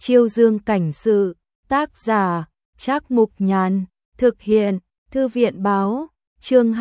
Chiêu Dương cảnh sự, tác giả, Trác Mục Nhàn, thực hiện, Thư viện báo, chương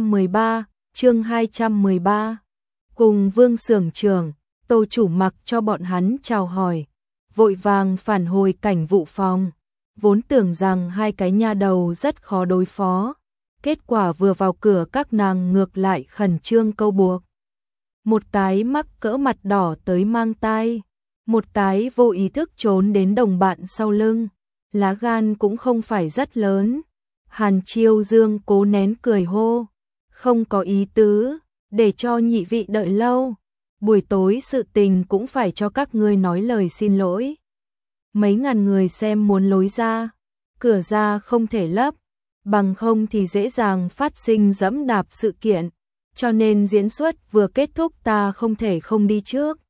213. Cùng Vương xưởng trưởng, Tô chủ mặc cho bọn hắn chào hỏi, vội vàng phản hồi cảnh vụ phòng, vốn tưởng rằng hai cái nha đầu rất khó đối phó, kết quả vừa vào cửa các nàng ngược lại khẩn trương câu buộc. Một cái mắc cỡ mặt đỏ tới mang tai, một cái vô ý thức trốn đến đồng bạn sau lưng, lá gan cũng không phải rất lớn. Hàn Chiêu Dương cố nén cười hô, không có ý tứ, để cho nhị vị đợi lâu, buổi tối sự tình cũng phải cho các ngươi nói lời xin lỗi. Mấy ngàn người xem muốn lối ra, cửa ra không thể lấp, bằng không thì dễ dàng phát sinh dẫm đạp sự kiện, cho nên diễn xuất vừa kết thúc ta không thể không đi trước.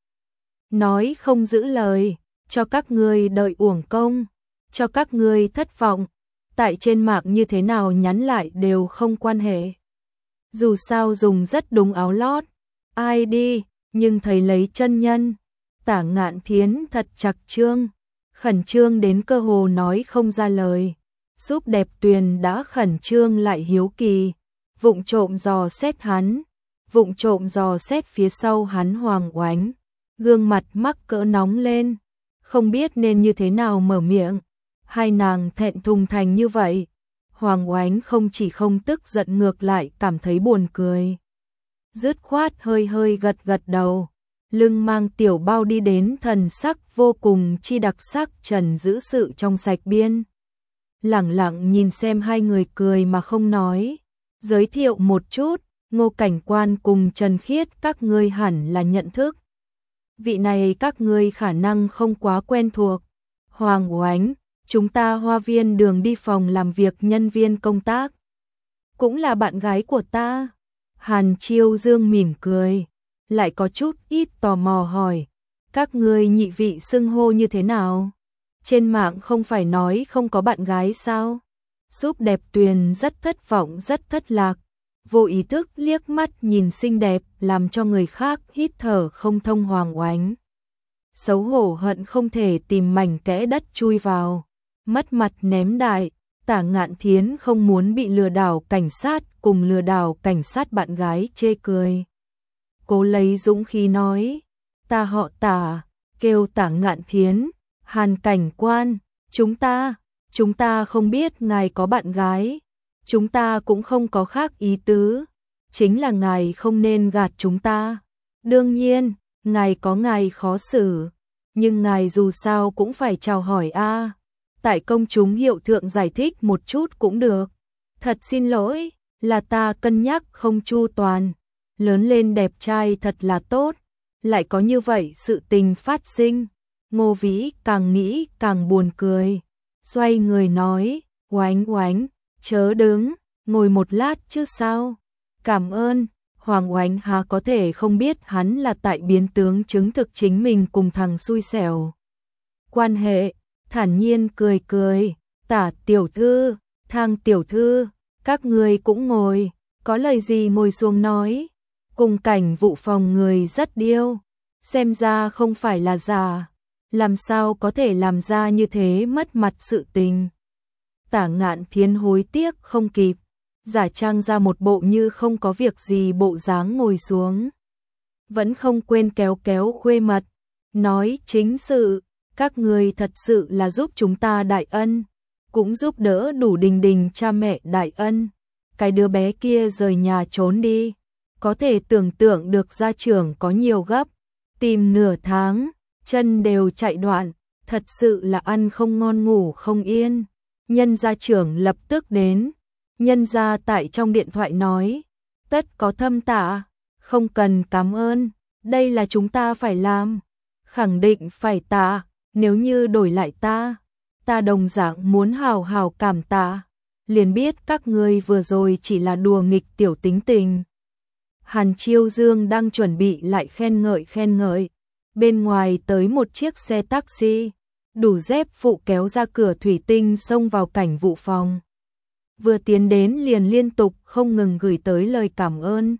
Nói không giữ lời, cho các ngươi đợi uổng công, cho các ngươi thất vọng, tại trên mạng như thế nào nhắn lại đều không quan hệ. Dù sao dùng rất đúng áo lót, ai đi, nhưng thấy lấy chân nhân, Tả Ngạn Thiến thật chặt trương, khẩn trương đến cơ hồ nói không ra lời. Giúp Đẹp Tuyền đã khẩn trương lại hiếu kỳ, vụng trộm dò xét hắn, vụng trộm dò xét phía sau hắn Hoàng Oánh, gương mặt mắc cỡ nóng lên, không biết nên như thế nào mở miệng. Hai nàng thẹn thùng thành như vậy, Hoàng Oánh không chỉ không tức giận ngược lại cảm thấy buồn cười. Dứt khoát hơi hơi gật gật đầu, lưng mang tiểu bao đi đến thần sắc vô cùng chi đặc sắc Trần giữ sự trong sạch biên. Lẳng lặng nhìn xem hai người cười mà không nói, giới thiệu một chút, Ngô Cảnh Quan cùng Trần Khiết các ngươi hẳn là nhận thức. Vị này các ngươi khả năng không quá quen thuộc. Hoàng Oánh, chúng ta Hoa Viên Đường đi phòng làm việc nhân viên công tác. Cũng là bạn gái của ta. Hàn Chiêu Dương mỉm cười, lại có chút ít tò mò hỏi, các ngươi nhị vị xưng hô như thế nào? Trên mạng không phải nói không có bạn gái sao? Giúp Đẹp Tuyền rất thất vọng rất thất lạc, vô ý thức liếc mắt nhìn xinh đẹp làm cho người khác hít thở không thông. Hoàng Oánh xấu hổ hận không thể tìm mảnh kẽ đất chui vào, mất mặt ném đại. Tả Ngạn Thiến không muốn bị lừa đảo cảnh sát cùng lừa đảo cảnh sát bạn gái chê cười. Cố lấy dũng khí nói, ta họ Tả, kêu Tả Ngạn Thiến. Hàn Cảnh Quan, chúng ta không biết ngài có bạn gái, chúng ta cũng không có khác ý tứ, chính là ngài không nên gạt chúng ta. Đương nhiên, ngài có ngài khó xử, nhưng ngài dù sao cũng phải chào hỏi a. Tại công chúng hiệu thượng giải thích một chút cũng được. Thật xin lỗi, là ta cân nhắc không chu toàn. Lớn lên đẹp trai thật là tốt, lại có như vậy sự tình phát sinh. Ngô Vĩ càng nghĩ càng buồn cười, xoay người nói, Oánh Oánh, chớ đứng, ngồi một lát chứ sao. Cảm ơn. Hoàng Oánh há có thể không biết hắn là tại biến tướng chứng thực chính mình cùng thằng xui xẻo quan hệ, thản nhiên cười cười, Tả tiểu thư, Thang tiểu thư, các người cũng ngồi, có lời gì ngồi xuống nói. Cùng cảnh vụ phòng người rất điêu, xem ra không phải là giả, làm sao có thể làm ra như thế mất mặt sự tình. Tả Ngạn Thiến hối tiếc không kịp, giả trang ra một bộ như không có việc gì bộ dáng ngồi xuống. Vẫn không quên kéo kéo khuê mật, nói chính sự, các người thật sự là giúp chúng ta đại ân, cũng giúp đỡ đủ Đình Đình cha mẹ đại ân. Cái đứa bé kia rời nhà trốn đi, có thể tưởng tượng được gia trưởng có nhiều gấp, tìm nửa tháng, chân đều chạy đoạn, thật sự là ăn không ngon ngủ không yên. Nhân gia trưởng lập tức đến, nhân gia tại trong điện thoại nói, tất có thâm tạ, không cần cảm ơn, đây là chúng ta phải làm, khẳng định phải tạ, nếu như đổi lại ta đồng dạng muốn hào hào cảm tạ, liền biết các ngươi vừa rồi chỉ là đùa nghịch tiểu tính tình. Hàn Chiêu Dương đang chuẩn bị lại khen ngợi, bên ngoài tới một chiếc xe taxi, đủ dép phụ kéo ra cửa thủy tinh xông vào cảnh vụ phòng. Vừa tiến đến liền liên tục không ngừng gửi tới lời cảm ơn.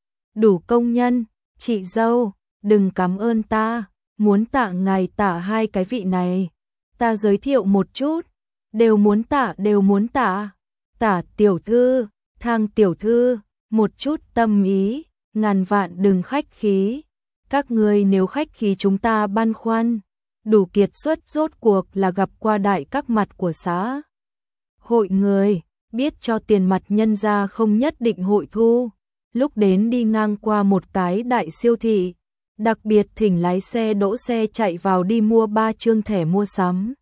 Đủ công nhân, chị dâu, đừng cảm ơn ta, muốn tạ ngài tạ hai cái vị này, Ta giới thiệu một chút, đều muốn tạ. Tả tiểu thư, Thang tiểu thư, một chút tâm ý, ngàn vạn đừng khách khí. Các ngươi nếu khách khí chúng ta băn khoăn. Đủ kiệt xuất rốt cuộc là gặp qua đại các mặt của xã hội người, biết cho tiền mặt nhân ra không nhất định hội thu. Lúc đến đi ngang qua một cái đại siêu thị, đặc biệt thỉnh lái xe đỗ xe chạy vào đi mua 3 chương thẻ mua sắm.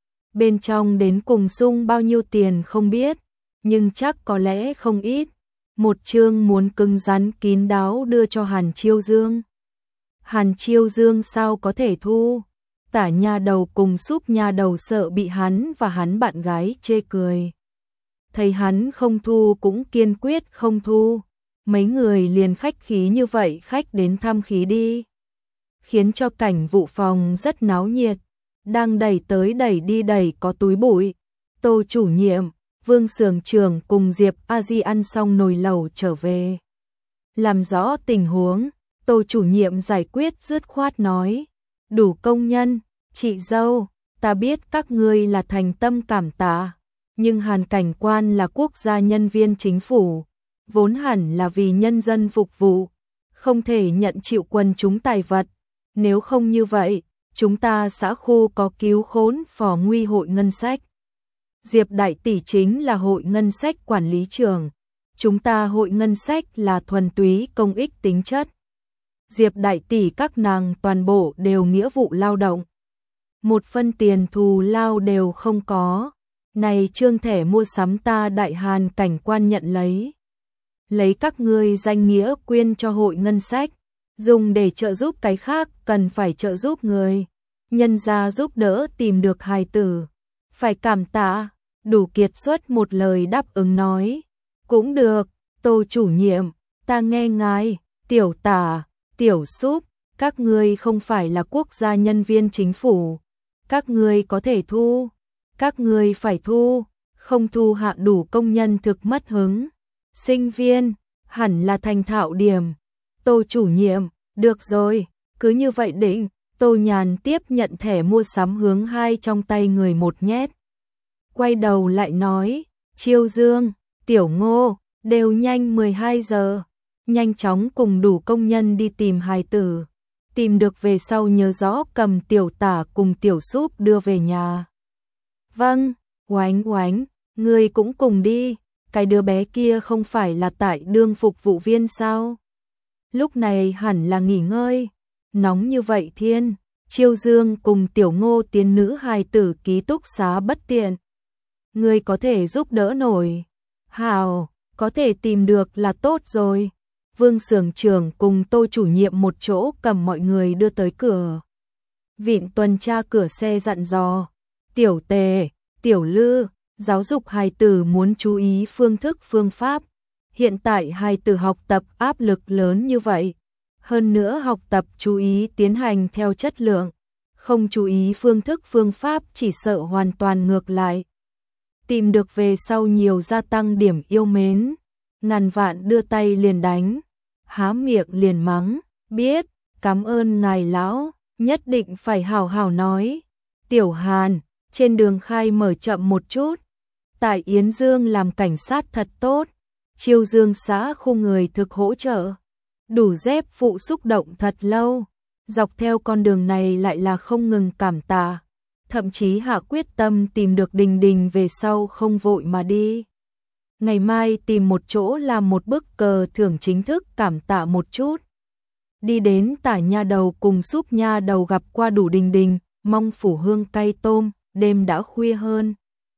Bên trong đến cùng sung bao nhiêu tiền không biết, nhưng chắc có lẽ không ít. Một chương muốn cứng rắn kín đáo đưa cho Hàn Chiêu Dương. Hàn Chiêu Dương sao có thể thu? Tả nha đầu cùng Súp nha đầu sợ bị hắn và hắn bạn gái chê cười. Thấy hắn không thu cũng kiên quyết không thu. Mấy người liền khách khí như vậy khách đến thăm khí đi. Khiến cho cảnh vụ phòng rất náo nhiệt. Đang đẩy tới đẩy đi đẩy có túi bụi. Tô chủ nhiệm, Vương xưởng trưởng cùng Diệp A Di ăn xong nồi lẩu trở về. Làm rõ tình huống, Tô chủ nhiệm giải quyết dứt khoát nói. Đủ công nhân, chị dâu, ta biết các ngươi là thành tâm cảm tạ. Nhưng Hàn cảnh quan là quốc gia nhân viên chính phủ. Vốn hẳn là vì nhân dân phục vụ. Không thể nhận chịu quần chúng tài vật. Nếu không như vậy, chúng ta xã khu có cứu khốn phò nguy hội ngân sách. Diệp đại tỷ chính là hội ngân sách quản lý trường. Chúng ta hội ngân sách là thuần túy công ích tính chất. Diệp đại tỷ các nàng toàn bộ đều nghĩa vụ lao động. Một phân tiền thù lao đều không có. Này trương thẻ mua sắm ta đại Hàn cảnh quan nhận lấy. Lấy các ngươi danh nghĩa quyên cho hội ngân sách. Dùng để trợ giúp cái khác cần phải trợ giúp người. Nhân ra giúp đỡ tìm được hài tử. Phải cảm tạ. Đủ kiệt xuất một lời đáp ứng nói. Cũng được, Tô chủ nhiệm, ta nghe ngài, tiểu tả, tiểu Súp, các ngươi không phải là quốc gia nhân viên chính phủ. Các ngươi có thể thu, các ngươi phải thu, không thu hạ đủ công nhân thực mất hứng. Sinh viên, hẳn là thành thạo điểm. Tô chủ nhiệm, được rồi, cứ như vậy định. Tô Nhàn tiếp nhận thẻ mua sắm hướng hai trong tay người một nhét. Quay đầu lại nói, Chiêu Dương, Tiểu Ngô, đều nhanh 12 giờ. Nhanh chóng cùng đủ công nhân đi tìm hài tử. Tìm được về sau nhớ rõ cầm tiểu tả cùng tiểu Súp đưa về nhà. Vâng, Oánh Oánh, ngươi cũng cùng đi. Cái đứa bé kia không phải là tại đương phục vụ viên sao? Lúc này hẳn là nghỉ ngơi. Nóng như vậy thiên, Chiêu Dương cùng Tiểu Ngô tiến nữ hài tử ký túc xá bất tiện. Ngươi có thể giúp đỡ nổi. Hào, có thể tìm được là tốt rồi. Vương xưởng trưởng cùng Tô chủ nhiệm một chỗ cầm mọi người đưa tới cửa. Vịn tuần tra cửa xe dặn dò. Tiểu Tề, Tiểu Lư, giáo dục hài tử muốn chú ý phương thức phương pháp. Hiện tại hài tử học tập áp lực lớn như vậy. Hơn nữa học tập chú ý tiến hành theo chất lượng. Không chú ý phương thức phương pháp chỉ sợ hoàn toàn ngược lại. Tìm được về sau nhiều gia tăng điểm yêu mến. Ngàn vạn đưa tay liền đánh. Há miệng liền mắng. Biết, cảm ơn ngài lão, nhất định phải hào hào nói. Tiểu Hàn, trên đường khai mở chậm một chút. Tại Yến Dương làm cảnh sát thật tốt. Chiêu Dương xã khu người thực hỗ trợ. Đủ dép phụ xúc động thật lâu. Dọc theo con đường này lại là không ngừng cảm tạ. Thậm chí hạ quyết tâm tìm được Đình Đình về sau không vội mà đi. Ngày mai tìm một chỗ làm một bức cờ thưởng chính thức cảm tạ một chút. Đi đến Tả nha đầu cùng Súp nha đầu gặp qua đủ Đình Đình, mong phủ hương cay tôm, đêm đã khuya hơn.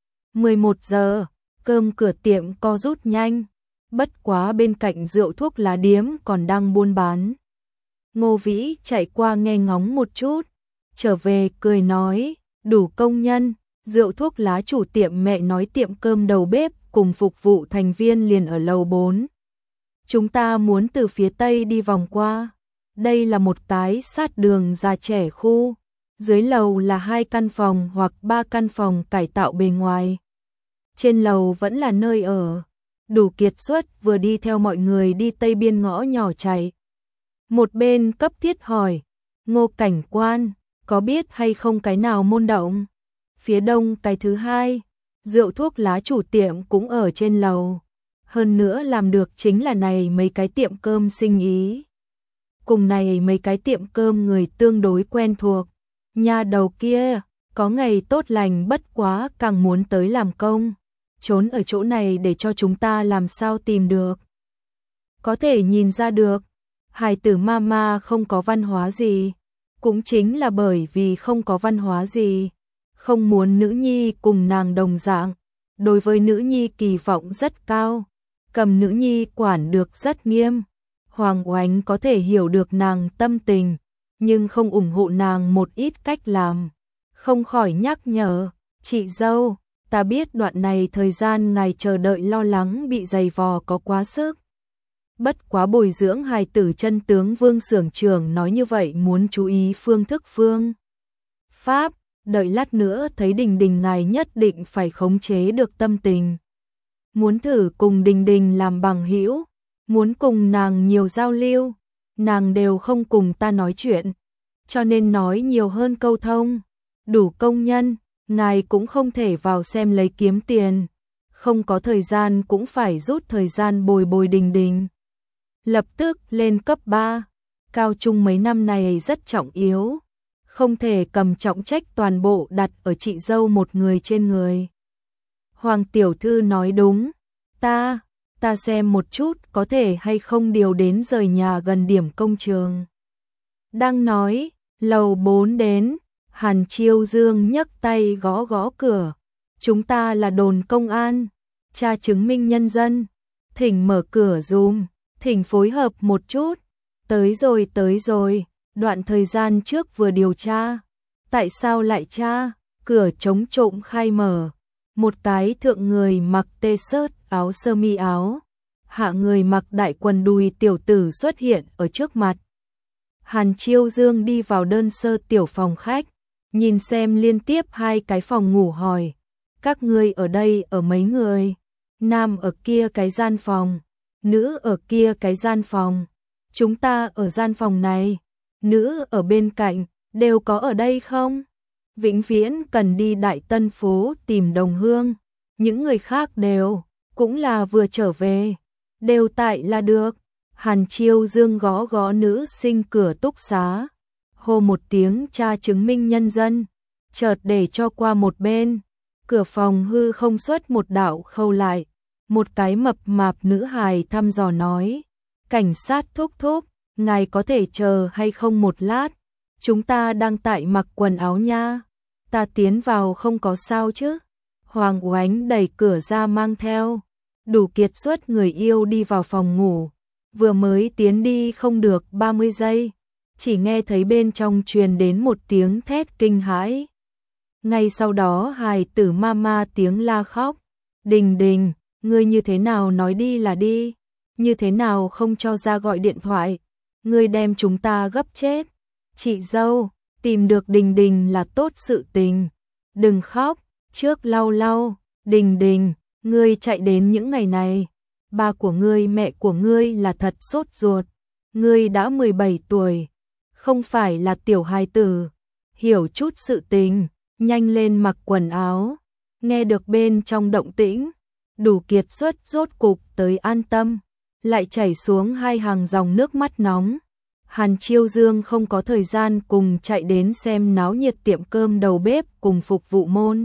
11 giờ, cơm cửa tiệm co rút nhanh. Bất quá bên cạnh rượu thuốc lá điếm còn đang buôn bán. Ngô Vĩ chạy qua nghe ngóng một chút. Trở về cười nói, đủ công nhân, rượu thuốc lá chủ tiệm mẹ nói tiệm cơm đầu bếp cùng phục vụ thành viên liền ở lầu 4. Chúng ta muốn từ phía tây đi vòng qua. Đây là một cái sát đường già trẻ khu. Dưới lầu là 2 căn phòng hoặc 3 căn phòng cải tạo bề ngoài. Trên lầu vẫn là nơi ở. Đủ kiệt xuất vừa đi theo mọi người đi tây biên ngõ nhỏ chạy. Một bên cấp thiết hỏi, Ngô cảnh quan, có biết hay không cái nào môn động? phía đông cái thứ hai, rượu thuốc lá chủ tiệm cũng ở trên lầu. Hơn nữa làm được chính là này mấy cái tiệm cơm sinh ý. Cùng này mấy cái tiệm cơm người tương đối quen thuộc. Nhà đầu kia, có ngày tốt lành bất quá càng muốn tới làm công. Trốn ở chỗ này để cho chúng ta làm sao tìm được. Có thể nhìn ra được, hài tử mama không có văn hóa gì. Cũng chính là bởi vì không có văn hóa gì. Không muốn nữ nhi cùng nàng đồng dạng. Đối với nữ nhi kỳ vọng rất cao. Cầm nữ nhi quản được rất nghiêm. Hoàng Oánh có thể hiểu được nàng tâm tình, nhưng không ủng hộ nàng một ít cách làm. Không khỏi nhắc nhở, chị dâu, ta biết đoạn này thời gian ngài chờ đợi lo lắng bị dày vò có quá sức. Bất quá bồi dưỡng hài tử chân tướng Vương xưởng trưởng nói như vậy muốn chú ý phương thức phương pháp, đợi lát nữa thấy Đình Đình ngài nhất định phải khống chế được tâm tình. Muốn thử cùng Đình Đình làm bằng hữu, muốn cùng nàng nhiều giao lưu, nàng đều không cùng ta nói chuyện, cho nên nói nhiều hơn câu thông. Đủ công nhân, ngài cũng không thể vào xem lấy kiếm tiền, không có thời gian cũng phải rút thời gian bồi bồi Đình Đình. Lập tức lên cấp 3, cao trung mấy năm này rất trọng yếu, không thể cầm trọng trách toàn bộ đặt ở chị dâu một người trên người. Hoàng tiểu thư nói đúng, ta xem một chút có thể hay không điều đến rời nhà gần điểm công trường. Đang nói, lầu 4 đến, Hàn Chiêu Dương nhấc tay gõ gõ cửa. Chúng ta là đồn công an, tra chứng minh nhân dân. Thỉnh mở cửa dùm, thỉnh phối hợp một chút. Tới rồi, đoạn thời gian trước vừa điều tra. Tại sao lại tra? Cửa chống trộm khai mở. Một cái thượng người mặc t-shirt áo sơ mi áo, hạ người mặc đại quần đùi tiểu tử xuất hiện ở trước mặt. Hàn Chiêu Dương đi vào đơn sơ tiểu phòng khách, nhìn xem liên tiếp hai cái phòng ngủ hỏi, các ngươi ở đây ở mấy người? Nam ở kia cái gian phòng, nữ ở kia cái gian phòng, chúng ta ở gian phòng này, nữ ở bên cạnh, đều có ở đây không? Vĩnh viễn cần đi Đại Tân phố tìm đồng hương, những người khác đều, cũng là vừa trở về, đều tại là được. Hàn Chiêu Dương gõ gõ nữ sinh cửa túc xá, hô một tiếng tra chứng minh nhân dân, chợt để cho qua một bên, cửa phòng hư không xuất một đạo khâu lại, một cái mập mạp nữ hài thăm dò nói, cảnh sát thúc thúc, ngài có thể chờ hay không một lát, chúng ta đang tại mặc quần áo nha, ta tiến vào không có sao chứ. Hoàng Oánh đẩy cửa ra mang theo, đủ kiệt xuất người yêu đi vào phòng ngủ, vừa mới tiến đi không được 30 giây, chỉ nghe thấy bên trong truyền đến một tiếng thét kinh hãi. Ngay sau đó hài tử mama tiếng la khóc, Đình Đình, ngươi như thế nào nói đi là đi, như thế nào không cho ra gọi điện thoại, ngươi đem chúng ta gấp chết. Chị dâu, tìm được Đình Đình là tốt sự tình, đừng khóc, trước lau lau, Đình Đình, ngươi chạy đến những ngày này, ba của ngươi mẹ của ngươi là thật sốt ruột, ngươi đã 17 tuổi, không phải là tiểu hài tử, hiểu chút sự tình, nhanh lên mặc quần áo. Nghe được bên trong động tĩnh, đủ kiệt xuất rốt cục tới an tâm, lại chảy xuống hai hàng dòng nước mắt nóng. Hàn Chiêu Dương không có thời gian cùng chạy đến xem náo nhiệt tiệm cơm đầu bếp cùng phục vụ môn.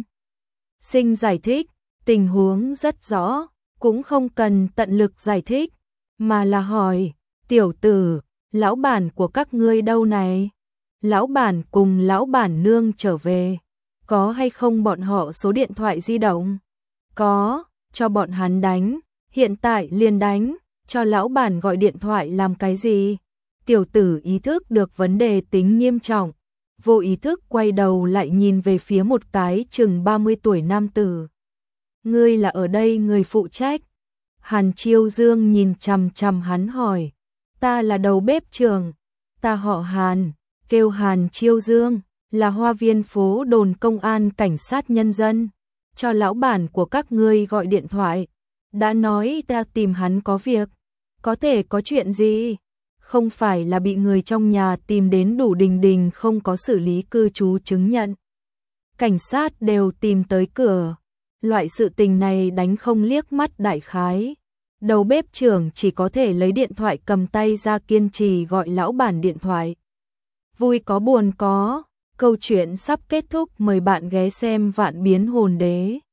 Sinh giải thích, tình huống rất rõ, cũng không cần tận lực giải thích, mà là hỏi, tiểu tử, lão bản của các ngươi đâu này? Lão bản cùng lão bản nương trở về, có hay không bọn họ số điện thoại di động? Có, cho bọn hắn đánh, hiện tại liền đánh, cho lão bản gọi điện thoại làm cái gì? Tiểu tử ý thức được vấn đề tính nghiêm trọng, vô ý thức quay đầu lại nhìn về phía một cái chừng 30 tuổi nam tử. Ngươi là ở đây người phụ trách? Hàn Chiêu Dương nhìn chằm chằm hắn hỏi, ta là đầu bếp trưởng, ta họ Hàn, kêu Hàn Chiêu Dương, là Hoa Viên phố đồn công an cảnh sát nhân dân, cho lão bản của các ngươi gọi điện thoại, đã nói ta tìm hắn có việc, có thể có chuyện gì? Không phải là bị người trong nhà tìm đến đủ Đình Đình không có xử lý cư trú chứng nhận. cảnh sát đều tìm tới cửa. Loại sự tình này đánh không liếc mắt đại khái. Đầu bếp trưởng chỉ có thể lấy điện thoại cầm tay ra kiên trì gọi lão bản điện thoại. Vui có buồn có, câu chuyện sắp kết thúc, mời bạn ghé xem Vạn Biến Hồn Đế.